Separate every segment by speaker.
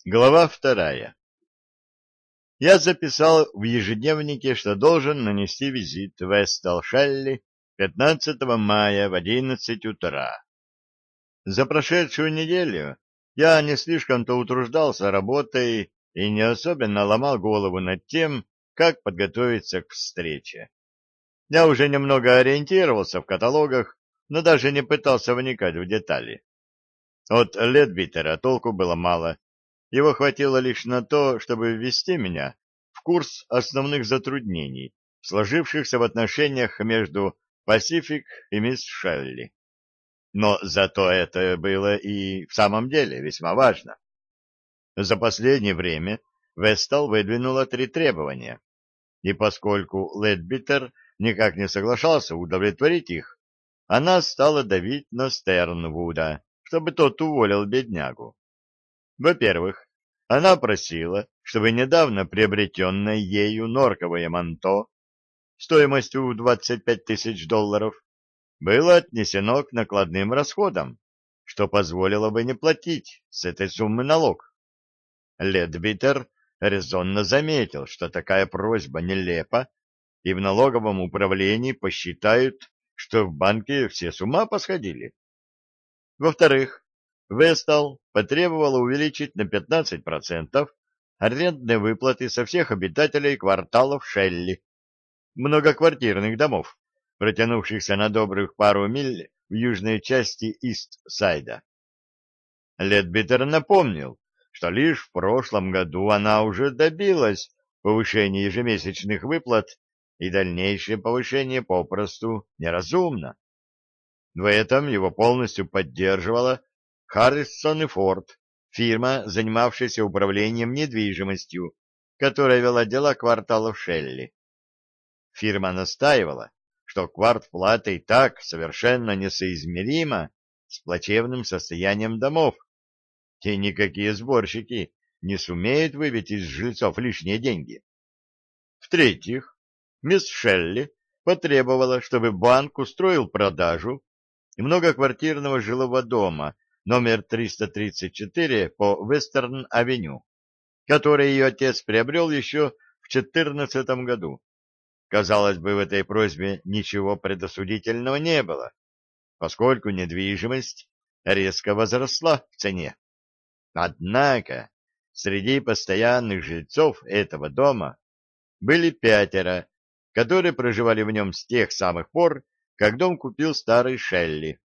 Speaker 1: Глава вторая. Я записал в ежедневнике, что должен нанести визит в Эстел-Шелли 15 мая в 11 утра. За прошедшую неделю я не слишком-то утруждался работой и не особенно ломал голову над тем, как подготовиться к встрече. Я уже немного ориентировался в каталогах, но даже не пытался вникать в детали. От Ледбитера толку было мало. Его хватило лишь на то, чтобы ввести меня в курс основных затруднений, сложившихся в отношениях между Пасифик и мисс Шелли. Но зато это было и в самом деле весьма важно. За последнее время Вестал выдвинула 3 требования, и поскольку Ледбитер никак не соглашался удовлетворить их, она стала давить на Стернвуда, чтобы тот уволил беднягу. Во-первых, она просила, чтобы недавно приобретенное ею норковое манто стоимостью в $25 000 было отнесено к накладным расходам, что позволило бы не платить с этой суммы налог. Ледбитер резонно заметил, что такая просьба нелепа, и в налоговом управлении посчитают, что в банке все с ума посходили. Во-вторых, Вестал потребовала увеличить на 15% арендные выплаты со всех обитателей кварталов Шелли, многоквартирных домов, протянувшихся на добрых пару миль в южной части Ист-Сайда. Ледбитер напомнил, что лишь в прошлом году она уже добилась повышения ежемесячных выплат, и дальнейшее повышение попросту неразумно. В этом его полностью поддерживала Харрисон и Форд, фирма, занимавшаяся управлением недвижимостью, которая вела дела кварталов Шелли. Фирма настаивала, что квартплата и так совершенно несоизмерима с плачевным состоянием домов, и никакие сборщики не сумеют выбить из жильцов лишние деньги. В-третьих, мисс Шелли потребовала, чтобы банк устроил продажу многоквартирного жилого дома номер 334 по Вестерн-авеню, который ее отец приобрел еще в 2014 году. Казалось бы, в этой просьбе ничего предосудительного не было, поскольку недвижимость резко возросла в цене. Однако среди постоянных жильцов этого дома были 5, которые проживали в нем с тех самых пор, как дом купил старый Шелли.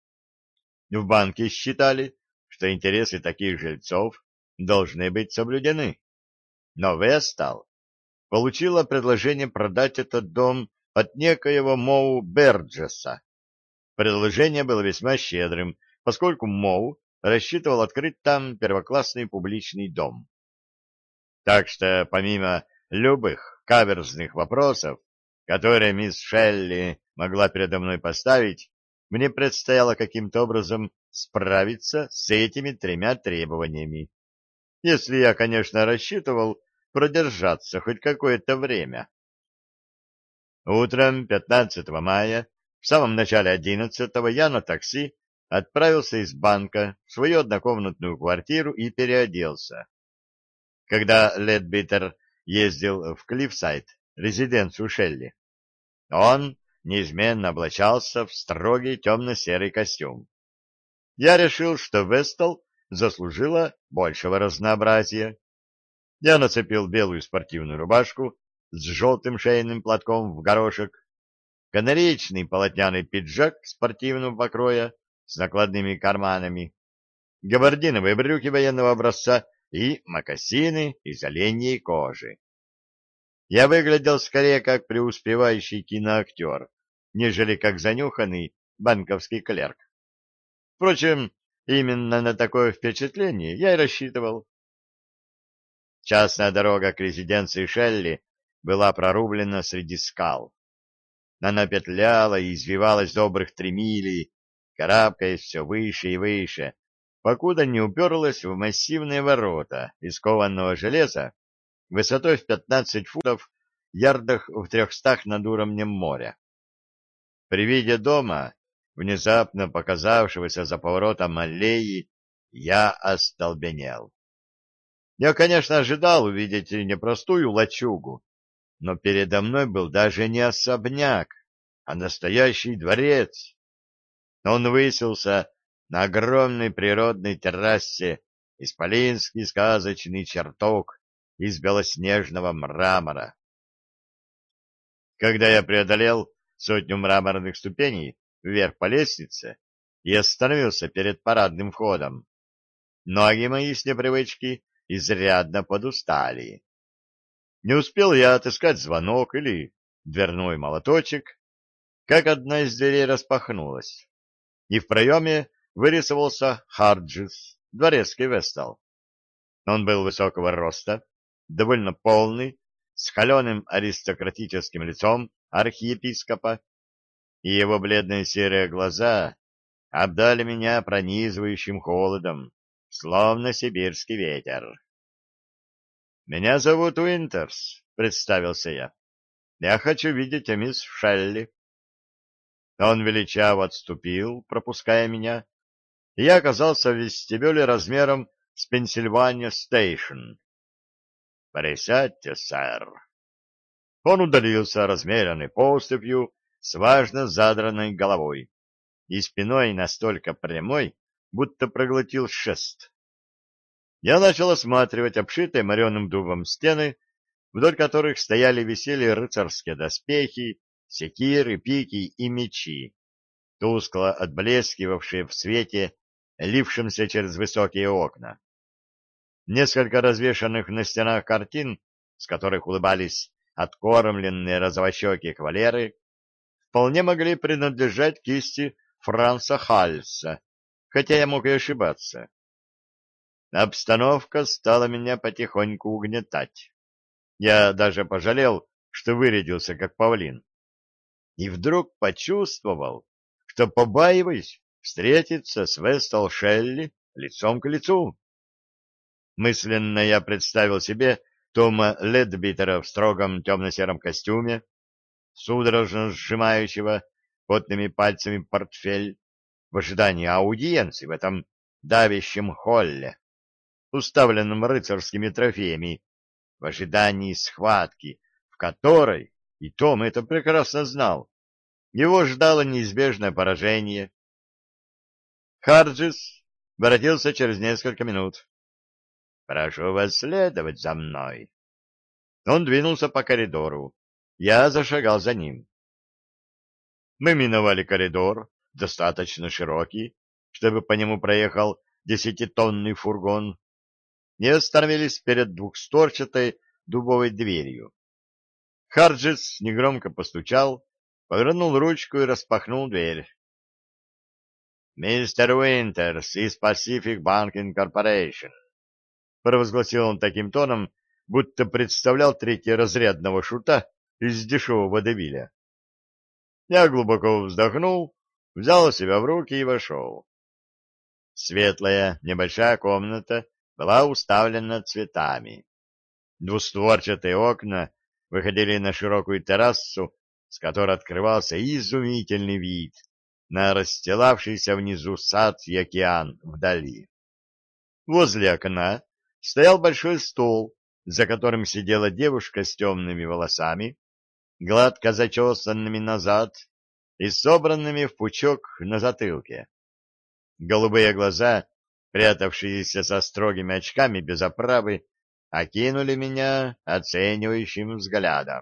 Speaker 1: В банке считали, что интересы таких жильцов должны быть соблюдены. Но Вестал получила предложение продать этот дом от некоего Моу Берджеса. Предложение было весьма щедрым, поскольку Моу рассчитывал открыть там первоклассный публичный дом. Так что, помимо любых каверзных вопросов, которые мисс Шелли могла передо мной поставить, мне предстояло каким-то образом справиться с этими 3 требованиями. Если я, конечно, рассчитывал продержаться хоть какое-то время. Утром 15 мая, в самом начале 11-го, я на такси отправился из банка в свою однокомнатную квартиру и переоделся. Когда Ледбитер ездил в Клиффсайд, резиденцию Шелли, он неизменно облачался в строгий темно-серый костюм. Я решил, что Вестал заслужила большего разнообразия. Я нацепил белую спортивную рубашку с желтым шейным платком в горошек, канареечный полотняный пиджак спортивного покроя с накладными карманами, габардиновые брюки военного образца и мокасины из оленьей кожи. Я выглядел скорее как преуспевающий киноактер, нежели как занюханный банковский клерк. Впрочем, именно на такое впечатление я и рассчитывал. Частная дорога к резиденции Шелли была прорублена среди скал. Она петляла и извивалась добрых 3 мили, карабкаясь все выше и выше, покуда не уперлась в массивные ворота из кованого железа высотой в 15 футов, ярдах в 300 над уровнем моря. При виде дома, внезапно показавшегося за поворотом аллеи, я остолбенел. Я, конечно, ожидал увидеть непростую лачугу, но передо мной был даже не особняк, а настоящий дворец. Он высился на огромной природной террасе, исполинский сказочный чертог из белоснежного мрамора. Когда я преодолел сотню мраморных ступеней вверх по лестнице и остановился перед парадным входом, ноги мои с непривычки изрядно подустали. Не успел я отыскать звонок или дверной молоточек, как одна из дверей распахнулась, и в проеме вырисовался Харджис, дворецкий Вестал. Он был высокого роста, довольно полный, с холеным аристократическим лицом архиепископа, и его бледные серые глаза обдали меня пронизывающим холодом, словно сибирский ветер. «Меня зовут Уинтерс», — представился я. «Я хочу видеть мисс Шелли». Он величаво отступил, пропуская меня, и я оказался в вестибюле размером с Пенсильвания Стейшн. «Присядьте, сэр». Он удалился размеренной поступью с важно задранной головой и спиной настолько прямой, будто проглотил шест. Я начал осматривать обшитые мореным дубом стены, вдоль которых стояли и висели рыцарские доспехи, секиры, пики и мечи, тускло отблескивавшие в свете, лившемся через высокие окна. Несколько развешанных на стенах картин, с которых улыбались откормленные розовощеки кавалеры, вполне могли принадлежать кисти Франца Хальса, хотя я мог и ошибаться. Обстановка стала меня потихоньку угнетать. Я даже пожалел, что вырядился как павлин. И вдруг почувствовал, что побаиваюсь встретиться с Вестал Шелли лицом к лицу. Мысленно я представил себе Тома Ледбитера в строгом темно-сером костюме, судорожно сжимающего потными пальцами портфель в ожидании аудиенции в этом давящем холле, уставленном рыцарскими трофеями, в ожидании схватки, в которой, и Том это прекрасно знал, его ждало неизбежное поражение. Харджис воротился через несколько минут. «Прошу вас следовать за мной». Он двинулся по коридору. Я зашагал за ним. Мы миновали коридор, достаточно широкий, чтобы по нему проехал 10-тонный фургон, и остановились перед двухстворчатой дубовой дверью. Харджис негромко постучал, повернул ручку и распахнул дверь. «Мистер Уинтерс из Pacific Banking Corporation», — провозгласил он таким тоном, будто представлял третьеразрядного шута из дешевого водевиля. Я глубоко вздохнул, взял себя в руки и вошел. Светлая небольшая комната была уставлена цветами. Двустворчатые окна выходили на широкую террасу, с которой открывался изумительный вид на расстилавшийся внизу сад и океан вдали. Возле окна стоял большой стол, за которым сидела девушка с темными волосами, гладко зачесанными назад и собранными в пучок на затылке. Голубые глаза, прятавшиеся за строгими очками без оправы, окинули меня оценивающим взглядом.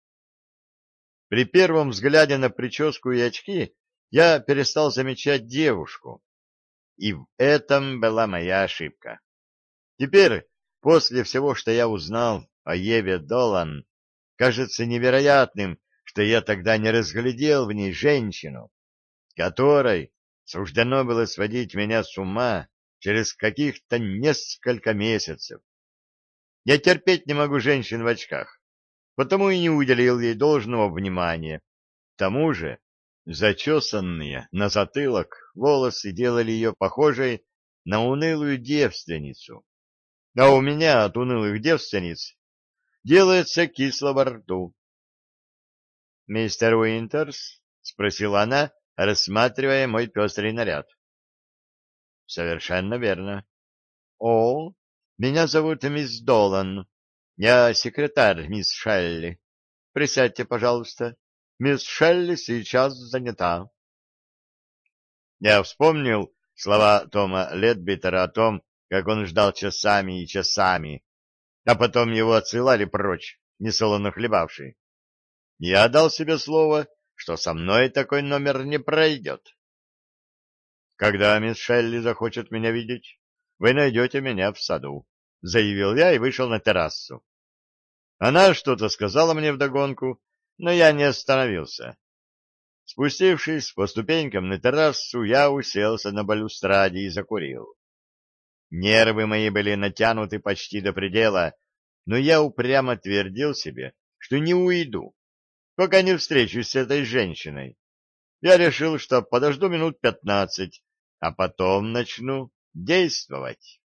Speaker 1: При первом взгляде на прическу и очки я перестал замечать девушку, и в этом была моя ошибка. Теперь, после всего, что я узнал о Еве Долан, кажется невероятным, что я тогда не разглядел в ней женщину, которой суждено было сводить меня с ума через каких-то несколько месяцев. Я терпеть не могу женщин в очках, потому и не уделил ей должного внимания. К тому же зачесанные на затылок волосы делали ее похожей на унылую девственницу. А у меня от унылых девственниц делается кисло во рту. — Мистер Уинтерс? — спросила она, рассматривая мой пестрый наряд. — Совершенно верно. — О, Меня зовут мисс Долан. Я секретарь мисс Шелли. Присядьте, пожалуйста. Мисс Шелли сейчас занята. Я вспомнил слова Тома Ледбитера о том, как он ждал часами и часами, а потом его отсылали прочь, несолоно хлебавший. Я дал себе слово, что со мной такой номер не пройдет. Когда мисс Шелли захочет меня видеть, вы найдете меня в саду, — заявил я и вышел на террасу. Она что-то сказала мне вдогонку, но я не остановился. Спустившись по ступенькам на террасу, я уселся на балюстраде и закурил. Нервы мои были натянуты почти до предела, но я упрямо твердил себе, что не уйду, пока не встречусь с этой женщиной. Я решил, что подожду минут 15, а потом начну действовать.